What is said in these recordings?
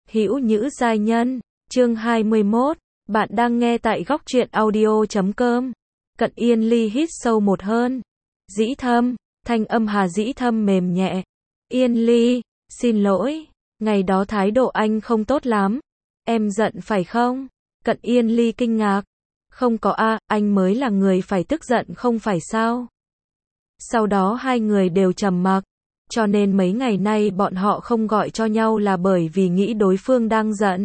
Hữu Nhữ giai nhân, chương 21, bạn đang nghe tại góc truyện audio.com. Cận Yên Ly hít sâu một hơi. Dĩ Thâm, thanh âm Hà Dĩ Thâm mềm nhẹ. Yên Ly, xin lỗi, ngày đó thái độ anh không tốt lắm. Em giận phải không? Cận Yên Ly kinh ngạc. Không có anh mới là người phải tức giận không phải sao? Sau đó hai người đều trầm mặc. Cho nên mấy ngày nay bọn họ không gọi cho nhau là bởi vì nghĩ đối phương đang giận.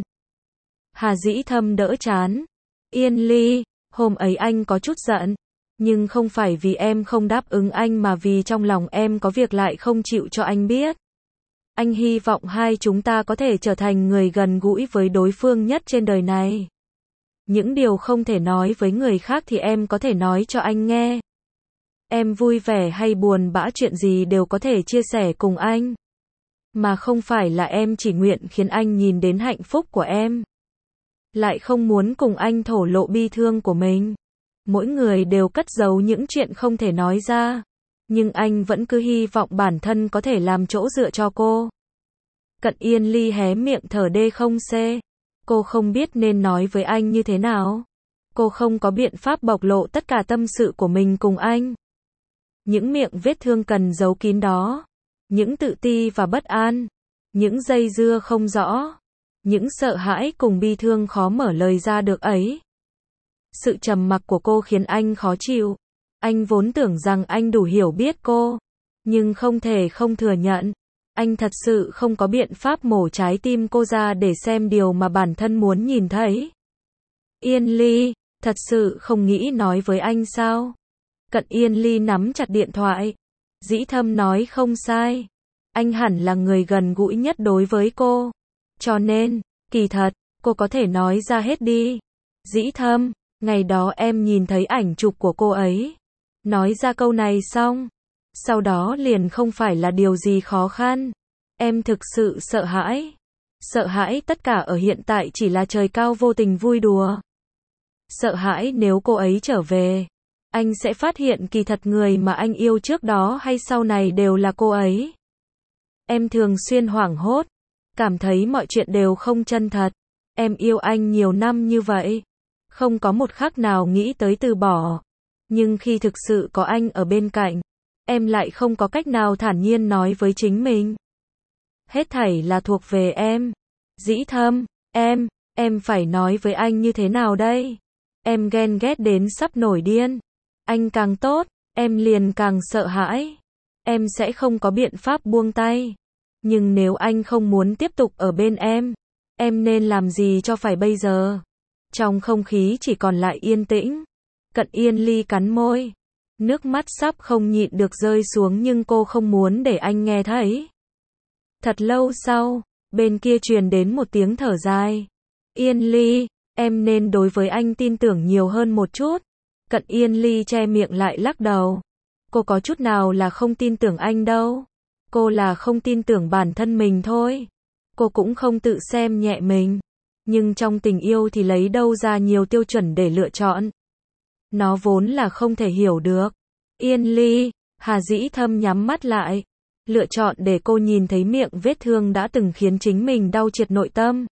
Hà Dĩ Thâm đỡ chán. Yên Ly, hôm ấy anh có chút giận. Nhưng không phải vì em không đáp ứng anh mà vì trong lòng em có việc lại không chịu cho anh biết. Anh hy vọng hai chúng ta có thể trở thành người gần gũi với đối phương nhất trên đời này. Những điều không thể nói với người khác thì em có thể nói cho anh nghe. Em vui vẻ hay buồn bã chuyện gì đều có thể chia sẻ cùng anh. Mà không phải là em chỉ nguyện khiến anh nhìn đến hạnh phúc của em. Lại không muốn cùng anh thổ lộ bi thương của mình. Mỗi người đều cất giấu những chuyện không thể nói ra. Nhưng anh vẫn cứ hy vọng bản thân có thể làm chỗ dựa cho cô. Cận Yên Ly hé miệng thở đê không xê. Cô không biết nên nói với anh như thế nào. Cô không có biện pháp bộc lộ tất cả tâm sự của mình cùng anh. Những miệng vết thương cần giấu kín đó. Những tự ti và bất an. Những dây dưa không rõ. Những sợ hãi cùng bi thương khó mở lời ra được ấy. Sự trầm mặc của cô khiến anh khó chịu. Anh vốn tưởng rằng anh đủ hiểu biết cô. Nhưng không thể không thừa nhận. Anh thật sự không có biện pháp mổ trái tim cô ra để xem điều mà bản thân muốn nhìn thấy. Yên Ly, thật sự không nghĩ nói với anh sao? Cận Yên Ly nắm chặt điện thoại. Dĩ Thâm nói không sai. Anh hẳn là người gần gũi nhất đối với cô. Cho nên, kỳ thật, cô có thể nói ra hết đi. Dĩ Thâm, ngày đó em nhìn thấy ảnh chụp của cô ấy. Nói ra câu này xong. Sau đó liền không phải là điều gì khó khăn. Em thực sự sợ hãi. Sợ hãi tất cả ở hiện tại chỉ là trời cao vô tình vui đùa. Sợ hãi nếu cô ấy trở về. Anh sẽ phát hiện kỳ thật người mà anh yêu trước đó hay sau này đều là cô ấy. Em thường xuyên hoảng hốt. Cảm thấy mọi chuyện đều không chân thật. Em yêu anh nhiều năm như vậy. Không có một khắc nào nghĩ tới từ bỏ. Nhưng khi thực sự có anh ở bên cạnh, em lại không có cách nào thản nhiên nói với chính mình. Hết thảy là thuộc về em. Dĩ Thâm, em phải nói với anh như thế nào đây? Em ghen ghét đến sắp nổi điên. Anh càng tốt, em liền càng sợ hãi. Em sẽ không có biện pháp buông tay. Nhưng nếu anh không muốn tiếp tục ở bên em nên làm gì cho phải bây giờ? Trong không khí chỉ còn lại yên tĩnh. Cận Yên Ly cắn môi. Nước mắt sắp không nhịn được rơi xuống nhưng cô không muốn để anh nghe thấy. Thật lâu sau, bên kia truyền đến một tiếng thở dài. Yên Ly, em nên đối với anh tin tưởng nhiều hơn một chút. Cận Yên Ly che miệng lại lắc đầu. Cô có chút nào là không tin tưởng anh đâu. Cô là không tin tưởng bản thân mình thôi. Cô cũng không tự xem nhẹ mình. Nhưng trong tình yêu thì lấy đâu ra nhiều tiêu chuẩn để lựa chọn. Nó vốn là không thể hiểu được. Yên Ly, Hà Dĩ Thâm nhắm mắt lại. Lựa chọn để cô nhìn thấy miệng vết thương đã từng khiến chính mình đau triệt nội tâm.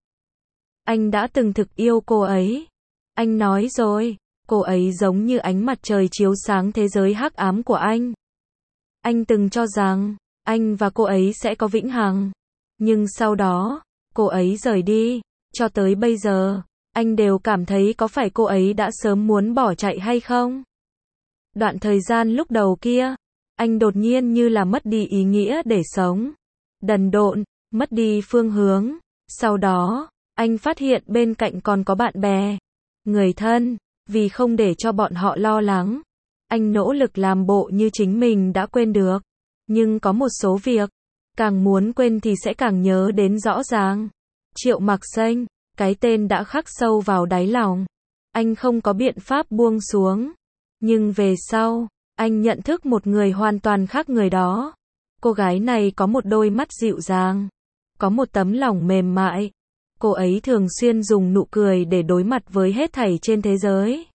Anh đã từng thực yêu cô ấy. Anh nói rồi, cô ấy giống như ánh mặt trời chiếu sáng thế giới hắc ám của anh. Anh từng cho rằng, anh và cô ấy sẽ có vĩnh hằng. Nhưng sau đó, cô ấy rời đi. Cho tới bây giờ, anh đều cảm thấy có phải cô ấy đã sớm muốn bỏ chạy hay không? Đoạn thời gian lúc đầu kia, anh đột nhiên như là mất đi ý nghĩa để sống. Đần độn, mất đi phương hướng. Sau đó, anh phát hiện bên cạnh còn có bạn bè, người thân. Vì không để cho bọn họ lo lắng, anh nỗ lực làm bộ như chính mình đã quên được. Nhưng có một số việc, càng muốn quên thì sẽ càng nhớ đến rõ ràng. Triệu Mặc Xanh, cái tên đã khắc sâu vào đáy lòng. Anh không có biện pháp buông xuống. Nhưng về sau, anh nhận thức một người hoàn toàn khác người đó. Cô gái này có một đôi mắt dịu dàng. Có một tấm lòng mềm mại. Cô ấy thường xuyên dùng nụ cười để đối mặt với hết thảy trên thế giới.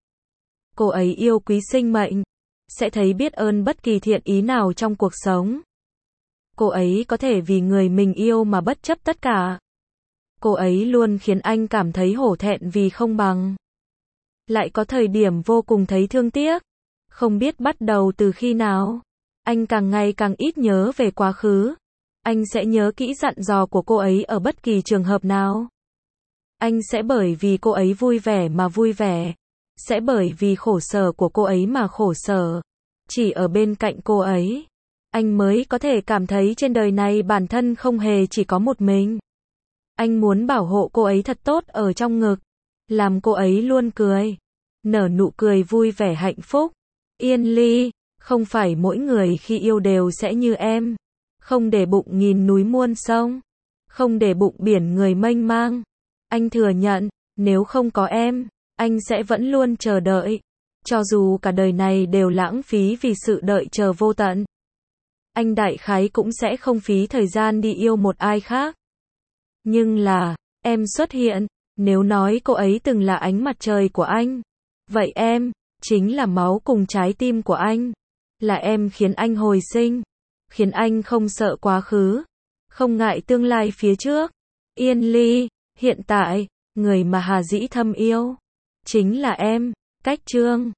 Cô ấy yêu quý sinh mệnh. Sẽ thấy biết ơn bất kỳ thiện ý nào trong cuộc sống. Cô ấy có thể vì người mình yêu mà bất chấp tất cả. Cô ấy luôn khiến anh cảm thấy hổ thẹn vì không bằng. Lại có thời điểm vô cùng thấy thương tiếc. Không biết bắt đầu từ khi nào, anh càng ngày càng ít nhớ về quá khứ. Anh sẽ nhớ kỹ dặn dò của cô ấy ở bất kỳ trường hợp nào. Anh sẽ bởi vì cô ấy vui vẻ mà vui vẻ. Sẽ bởi vì khổ sở của cô ấy mà khổ sở. Chỉ ở bên cạnh cô ấy, anh mới có thể cảm thấy trên đời này bản thân không hề chỉ có một mình. Anh muốn bảo hộ cô ấy thật tốt ở trong ngực. Làm cô ấy luôn cười. Nở nụ cười vui vẻ hạnh phúc. Yên Ly, không phải mỗi người khi yêu đều sẽ như em. Không để bụng nghìn núi muôn sông. Không để bụng biển người mênh mang. Anh thừa nhận, nếu không có em, anh sẽ vẫn luôn chờ đợi. Cho dù cả đời này đều lãng phí vì sự đợi chờ vô tận. Anh đại khái cũng sẽ không phí thời gian đi yêu một ai khác. Nhưng là, em xuất hiện, nếu nói cô ấy từng là ánh mặt trời của anh. Vậy em, chính là máu cùng trái tim của anh. Là em khiến anh hồi sinh. Khiến anh không sợ quá khứ. Không ngại tương lai phía trước. Yên Ly, hiện tại, người mà Hà Dĩ Thâm yêu. Chính là em, Cách Trương.